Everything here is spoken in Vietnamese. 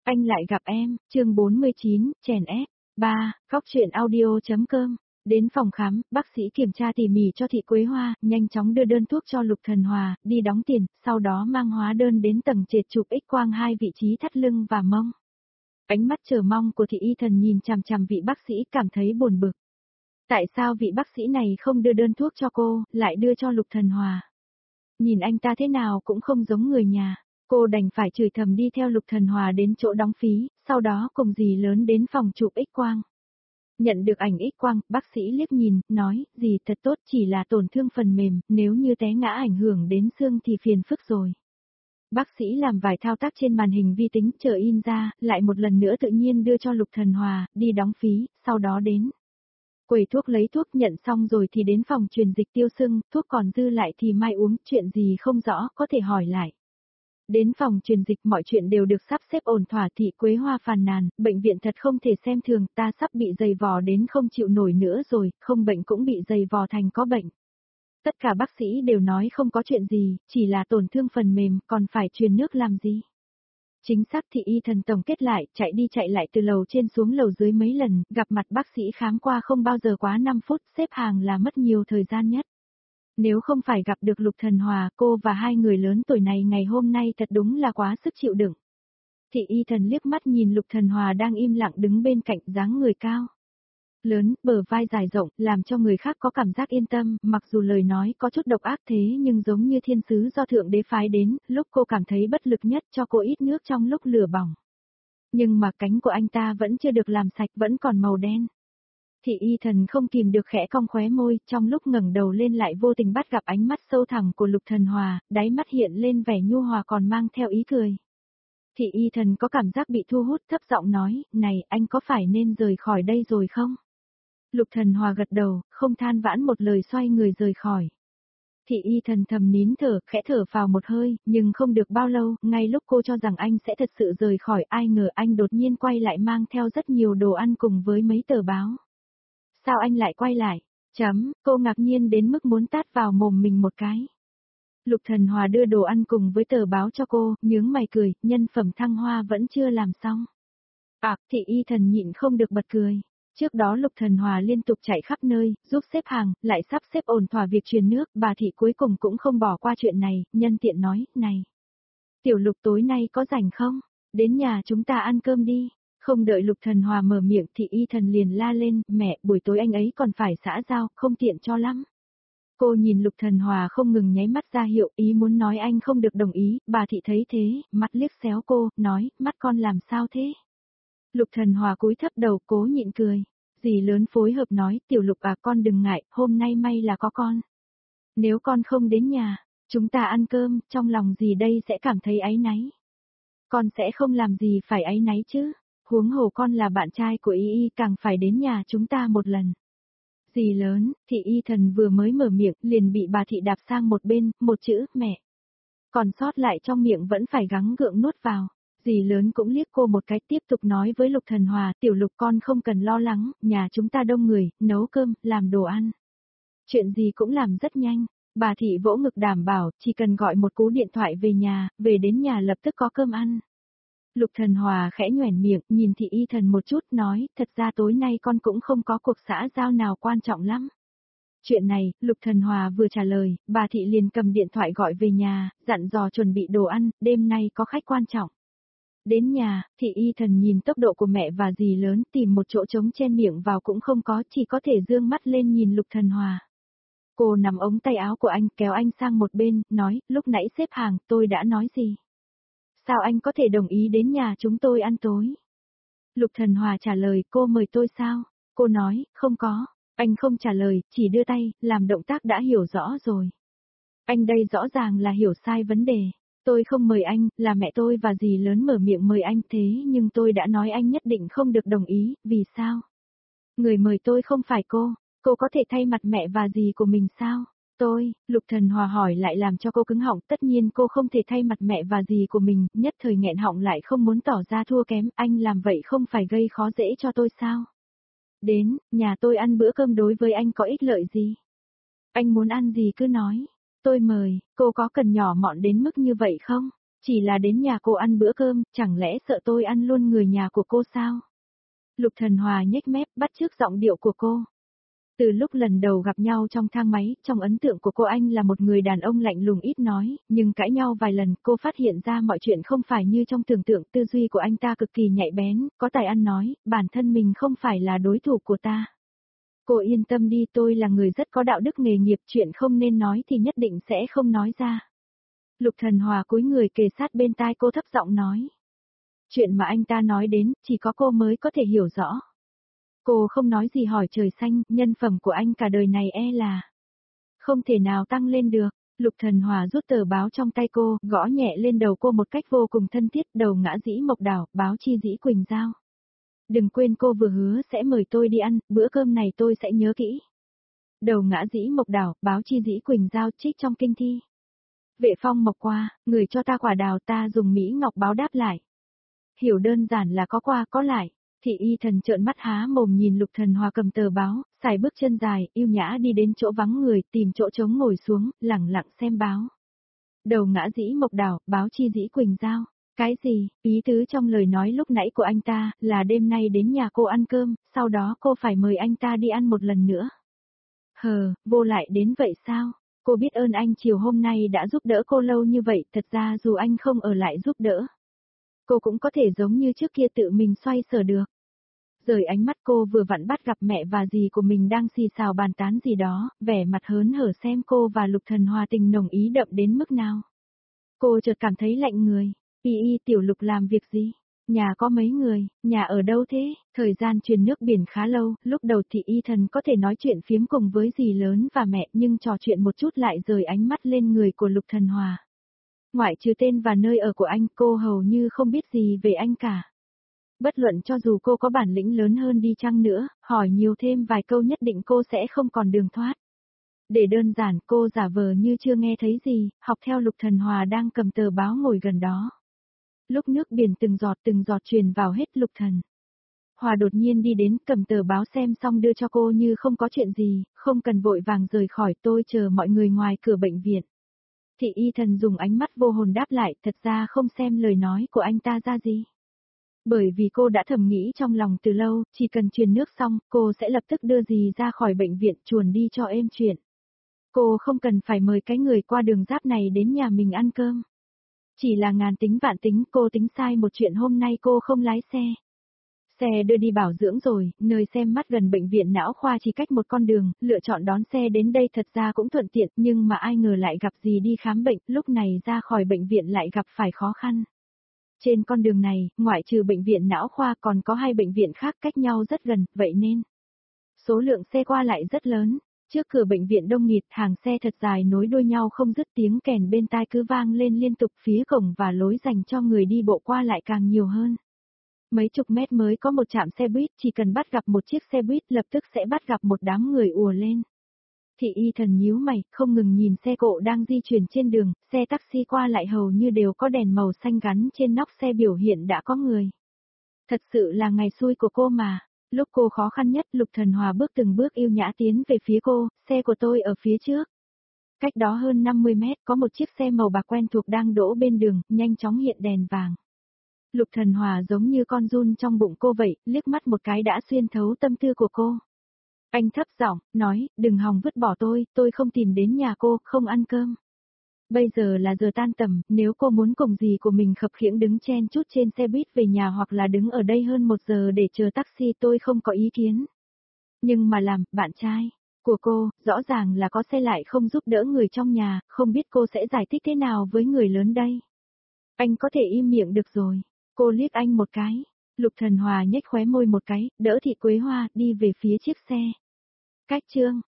Anh lại gặp em, chương 49, chèn ép. 3. Góc truyện audio.com. Đến phòng khám, bác sĩ kiểm tra tỉ mỉ cho Thị Quế Hoa, nhanh chóng đưa đơn thuốc cho Lục Thần Hòa, đi đóng tiền, sau đó mang hóa đơn đến tầng trệt chụp X-quang hai vị trí thắt lưng và mông. Ánh mắt chờ mong của Thị Y Thần nhìn chằm chằm vị bác sĩ cảm thấy buồn bực. Tại sao vị bác sĩ này không đưa đơn thuốc cho cô, lại đưa cho Lục Thần Hòa? Nhìn anh ta thế nào cũng không giống người nhà. Cô đành phải chửi thầm đi theo Lục Thần Hòa đến chỗ đóng phí, sau đó cùng dì lớn đến phòng chụp X-quang. Nhận được ảnh X-quang, bác sĩ liếc nhìn, nói, dì thật tốt, chỉ là tổn thương phần mềm, nếu như té ngã ảnh hưởng đến xương thì phiền phức rồi. Bác sĩ làm vài thao tác trên màn hình vi tính chờ in ra, lại một lần nữa tự nhiên đưa cho Lục Thần Hòa, đi đóng phí, sau đó đến quầy thuốc lấy thuốc, nhận xong rồi thì đến phòng truyền dịch tiêu sưng, thuốc còn dư lại thì mai uống, chuyện gì không rõ có thể hỏi lại. Đến phòng truyền dịch mọi chuyện đều được sắp xếp ổn thỏa. Thị Quế Hoa phàn nàn, bệnh viện thật không thể xem thường, ta sắp bị dày vò đến không chịu nổi nữa rồi, không bệnh cũng bị dày vò thành có bệnh. Tất cả bác sĩ đều nói không có chuyện gì, chỉ là tổn thương phần mềm, còn phải truyền nước làm gì. Chính xác. Thị Y Thần tổng kết lại, chạy đi chạy lại từ lầu trên xuống lầu dưới mấy lần, gặp mặt bác sĩ khám qua không bao giờ quá 5 phút, xếp hàng là mất nhiều thời gian nhất. Nếu không phải gặp được Lục Thần Hòa, cô và hai người lớn tuổi này ngày hôm nay thật đúng là quá sức chịu đựng. Thị Y Thần liếc mắt nhìn Lục Thần Hòa đang im lặng đứng bên cạnh, dáng người cao lớn, bờ vai dài rộng, làm cho người khác có cảm giác yên tâm, mặc dù lời nói có chút độc ác thế nhưng giống như thiên sứ do Thượng Đế phái đến, lúc cô cảm thấy bất lực nhất cho cô ít nước trong lúc lửa bỏng. Nhưng mà cánh của anh ta vẫn chưa được làm sạch, vẫn còn màu đen. Thị Y Thần không kìm được khẽ cong khóe môi, trong lúc ngẩng đầu lên lại vô tình bắt gặp ánh mắt sâu thẳm của Lục Thần Hòa, đáy mắt hiện lên vẻ nhu hòa còn mang theo ý cười. Thị Y Thần có cảm giác bị thu hút, thấp giọng nói, này, anh có phải nên rời khỏi đây rồi không? Lục Thần Hòa gật đầu, không than vãn một lời xoay người rời khỏi. Thị Y Thần thầm nín thở, khẽ thở vào một hơi, nhưng không được bao lâu, ngay lúc cô cho rằng anh sẽ thật sự rời khỏi, ai ngờ anh đột nhiên quay lại mang theo rất nhiều đồ ăn cùng với mấy tờ báo. Sao anh lại quay lại? Cô ngạc nhiên đến mức muốn tát vào mồm mình một cái. Lục Thần Hòa đưa đồ ăn cùng với tờ báo cho cô, nhướng mày cười, nhân phẩm thăng hoa vẫn chưa làm xong. Thị Y Thần nhịn không được bật cười. Trước đó Lục Thần Hòa liên tục chạy khắp nơi, giúp xếp hàng, lại sắp xếp ổn thỏa việc truyền nước, bà Thị cuối cùng cũng không bỏ qua chuyện này, nhân tiện nói, này. Tiểu Lục tối nay có rảnh không? Đến nhà chúng ta ăn cơm đi. Không đợi Lục Thần Hòa mở miệng, Thị Y Thần liền la lên, mẹ, buổi tối anh ấy còn phải xã giao, không tiện cho lắm. Cô nhìn Lục Thần Hòa không ngừng nháy mắt ra hiệu, ý muốn nói anh không được đồng ý, bà Thị thấy thế, mắt liếc xéo cô, nói, mắt con làm sao thế? Lục Thần Hòa cúi thấp đầu, cố nhịn cười. Dì lớn phối hợp nói, Tiểu Lục à, con đừng ngại, hôm nay may là có con. Nếu con không đến nhà, chúng ta ăn cơm, trong lòng dì đây sẽ cảm thấy áy náy. Con sẽ không làm gì phải áy náy chứ. Huống hồ con là bạn trai của Y càng phải đến nhà chúng ta một lần. Dì lớn, Thị Y Thần vừa mới mở miệng, liền bị bà Thị đạp sang một bên, một chữ, mẹ. Còn sót lại trong miệng vẫn phải gắng gượng nuốt vào. Dì lớn cũng liếc cô một cái, tiếp tục nói với Lục Thần Hòa, Tiểu Lục con không cần lo lắng, nhà chúng ta đông người, nấu cơm, làm đồ ăn. Chuyện gì cũng làm rất nhanh. Bà Thị vỗ ngực đảm bảo, chỉ cần gọi một cú điện thoại về nhà, về đến nhà lập tức có cơm ăn. Lục Thần Hòa khẽ nhoẻn miệng, nhìn Thị Y Thần một chút, nói, thật ra tối nay con cũng không có cuộc xã giao nào quan trọng lắm. Chuyện này, Lục Thần Hòa vừa trả lời, bà Thị liền cầm điện thoại gọi về nhà, dặn dò chuẩn bị đồ ăn, đêm nay có khách quan trọng. Đến nhà, Thị Y Thần nhìn tốc độ của mẹ và dì lớn, tìm một chỗ trống chen miệng vào cũng không có, chỉ có thể dương mắt lên nhìn Lục Thần Hòa. Cô nắm ống tay áo của anh, kéo anh sang một bên, nói, lúc nãy xếp hàng, tôi đã nói gì? Sao anh có thể đồng ý đến nhà chúng tôi ăn tối? Lục Thần Hòa trả lời, cô mời tôi sao? Cô nói, không có. Anh không trả lời, chỉ đưa tay, làm động tác đã hiểu rõ rồi. Anh đây rõ ràng là hiểu sai vấn đề. Tôi không mời anh, là mẹ tôi và dì lớn mở miệng mời anh, thế nhưng tôi đã nói anh nhất định không được đồng ý, vì sao? Người mời tôi không phải cô có thể thay mặt mẹ và dì của mình sao? Lục Thần Hòa hỏi lại làm cho cô cứng họng, tất nhiên cô không thể thay mặt mẹ và dì của mình, nhất thời nghẹn họng lại không muốn tỏ ra thua kém, anh làm vậy không phải gây khó dễ cho tôi sao? Đến, nhà tôi ăn bữa cơm đối với anh có ích lợi gì? Anh muốn ăn gì cứ nói, tôi mời, cô có cần nhỏ mọn đến mức như vậy không? Chỉ là đến nhà cô ăn bữa cơm, chẳng lẽ sợ tôi ăn luôn người nhà của cô sao? Lục Thần Hòa nhếch mép bắt chước giọng điệu của cô. Từ lúc lần đầu gặp nhau trong thang máy, trong ấn tượng của cô anh là một người đàn ông lạnh lùng ít nói, nhưng cãi nhau vài lần cô phát hiện ra mọi chuyện không phải như trong tưởng tượng, tư duy của anh ta cực kỳ nhạy bén, có tài ăn nói, bản thân mình không phải là đối thủ của ta. Cô yên tâm đi, tôi là người rất có đạo đức nghề nghiệp, chuyện không nên nói thì nhất định sẽ không nói ra. Lục Thần Hòa cúi người kề sát bên tai cô thấp giọng nói. Chuyện mà anh ta nói đến, chỉ có cô mới có thể hiểu rõ. Cô không nói gì hỏi trời xanh, nhân phẩm của anh cả đời này là không thể nào tăng lên được. Lục Thần Hòa rút tờ báo trong tay cô, gõ nhẹ lên đầu cô một cách vô cùng thân thiết, đầu ngã dĩ mộc đảo, báo chi dĩ Quỳnh Giao. Đừng quên cô vừa hứa sẽ mời tôi đi ăn, bữa cơm này tôi sẽ nhớ kỹ. Đầu ngã dĩ mộc đảo, báo chi dĩ Quỳnh Giao trích trong kinh thi. Vệ Phong mộc qua, người cho ta quả đào, ta dùng mỹ ngọc báo đáp lại. Hiểu đơn giản là có qua có lại. Thị Y Thần trợn mắt há mồm nhìn Lục Thần Hòa cầm tờ báo, xài bước chân dài, yêu nhã đi đến chỗ vắng người, tìm chỗ trống ngồi xuống, lẳng lặng xem báo. Đầu ngã dĩ mộc đảo, báo chi dĩ Quỳnh Giao. Cái gì? Ý tứ trong lời nói lúc nãy của anh ta, là đêm nay đến nhà cô ăn cơm, sau đó cô phải mời anh ta đi ăn một lần nữa. Vô lại đến vậy sao? Cô biết ơn anh chiều hôm nay đã giúp đỡ cô lâu như vậy, thật ra dù anh không ở lại giúp đỡ, cô cũng có thể giống như trước kia tự mình xoay sở được. Rời ánh mắt cô vừa vặn bắt gặp mẹ và dì của mình đang xì xào bàn tán gì đó, vẻ mặt hớn hở xem cô và Lục Thần Hòa tình nồng ý đậm đến mức nào. Cô chợt cảm thấy lạnh người. Tiểu Lục làm việc gì? Nhà có mấy người, nhà ở đâu thế? Thời gian truyền nước biển khá lâu, lúc đầu Thị Y Thần có thể nói chuyện phiếm cùng với dì lớn và mẹ, nhưng trò chuyện một chút lại rời ánh mắt lên người của Lục Thần Hòa. Ngoại trừ tên và nơi ở của anh, cô hầu như không biết gì về anh cả. Bất luận cho dù cô có bản lĩnh lớn hơn đi chăng nữa, hỏi nhiều thêm vài câu nhất định cô sẽ không còn đường thoát. Để đơn giản, cô giả vờ như chưa nghe thấy gì, học theo Lục Thần Hòa đang cầm tờ báo ngồi gần đó. Lúc nước biển từng giọt truyền vào hết Lục Thần Hòa đột nhiên đi đến, cầm tờ báo xem xong đưa cho cô như không có chuyện gì, không cần vội vàng rời khỏi, tôi chờ mọi người ngoài cửa bệnh viện. Thị Y Thần dùng ánh mắt vô hồn đáp lại, thật ra không xem lời nói của anh ta ra gì. Bởi vì cô đã thầm nghĩ trong lòng từ lâu, chỉ cần truyền nước xong, cô sẽ lập tức đưa dì ra khỏi bệnh viện, chuồn đi cho êm chuyện. Cô không cần phải mời cái người qua đường giáp này đến nhà mình ăn cơm. Chỉ là ngàn tính vạn tính, cô tính sai một chuyện, hôm nay cô không lái xe. Xe đưa đi bảo dưỡng rồi, nơi xem mắt gần bệnh viện não khoa chỉ cách một con đường, lựa chọn đón xe đến đây thật ra cũng thuận tiện, nhưng mà ai ngờ lại gặp gì đi khám bệnh, lúc này ra khỏi bệnh viện lại gặp phải khó khăn. Trên con đường này, ngoại trừ bệnh viện não khoa còn có 2 bệnh viện khác cách nhau rất gần, vậy nên số lượng xe qua lại rất lớn. Trước cửa bệnh viện đông nghịt, hàng xe thật dài nối đuôi nhau không dứt, tiếng kèn bên tai cứ vang lên liên tục, phía cổng và lối dành cho người đi bộ qua lại càng nhiều hơn. Mấy chục mét mới có một trạm xe buýt, chỉ cần bắt gặp một chiếc xe buýt lập tức sẽ bắt gặp một đám người ùa lên. Thị Y Thần nhíu mày, không ngừng nhìn xe cộ đang di chuyển trên đường, xe taxi qua lại hầu như đều có đèn màu xanh gắn trên nóc xe biểu hiện đã có người. Thật sự là ngày xui của cô mà. Lúc cô khó khăn nhất, Lục Thần Hòa bước từng bước yêu nhã tiến về phía cô, xe của tôi ở phía trước. Cách đó hơn 50 mét có một chiếc xe màu bạc quen thuộc đang đỗ bên đường, nhanh chóng hiện đèn vàng. Lục Thần Hòa giống như con giun trong bụng cô vậy, liếc mắt một cái đã xuyên thấu tâm tư của cô. Anh thấp giọng, nói, đừng hòng vứt bỏ tôi không tìm đến nhà cô, không ăn cơm. Bây giờ là giờ tan tầm, nếu cô muốn cùng dì của mình khập khiễng đứng chen chúc trên xe buýt về nhà hoặc là đứng ở đây hơn 1 giờ để chờ taxi tôi không có ý kiến. Nhưng mà làm, bạn trai của cô, rõ ràng là có xe lại không giúp đỡ người trong nhà, không biết cô sẽ giải thích thế nào với người lớn đây. Anh có thể im miệng được rồi. Cô liếc anh một cái. Lục Thần Hòa nhếch khóe môi một cái, đỡ Thị Quế Hoa đi về phía chiếc xe. Cách chương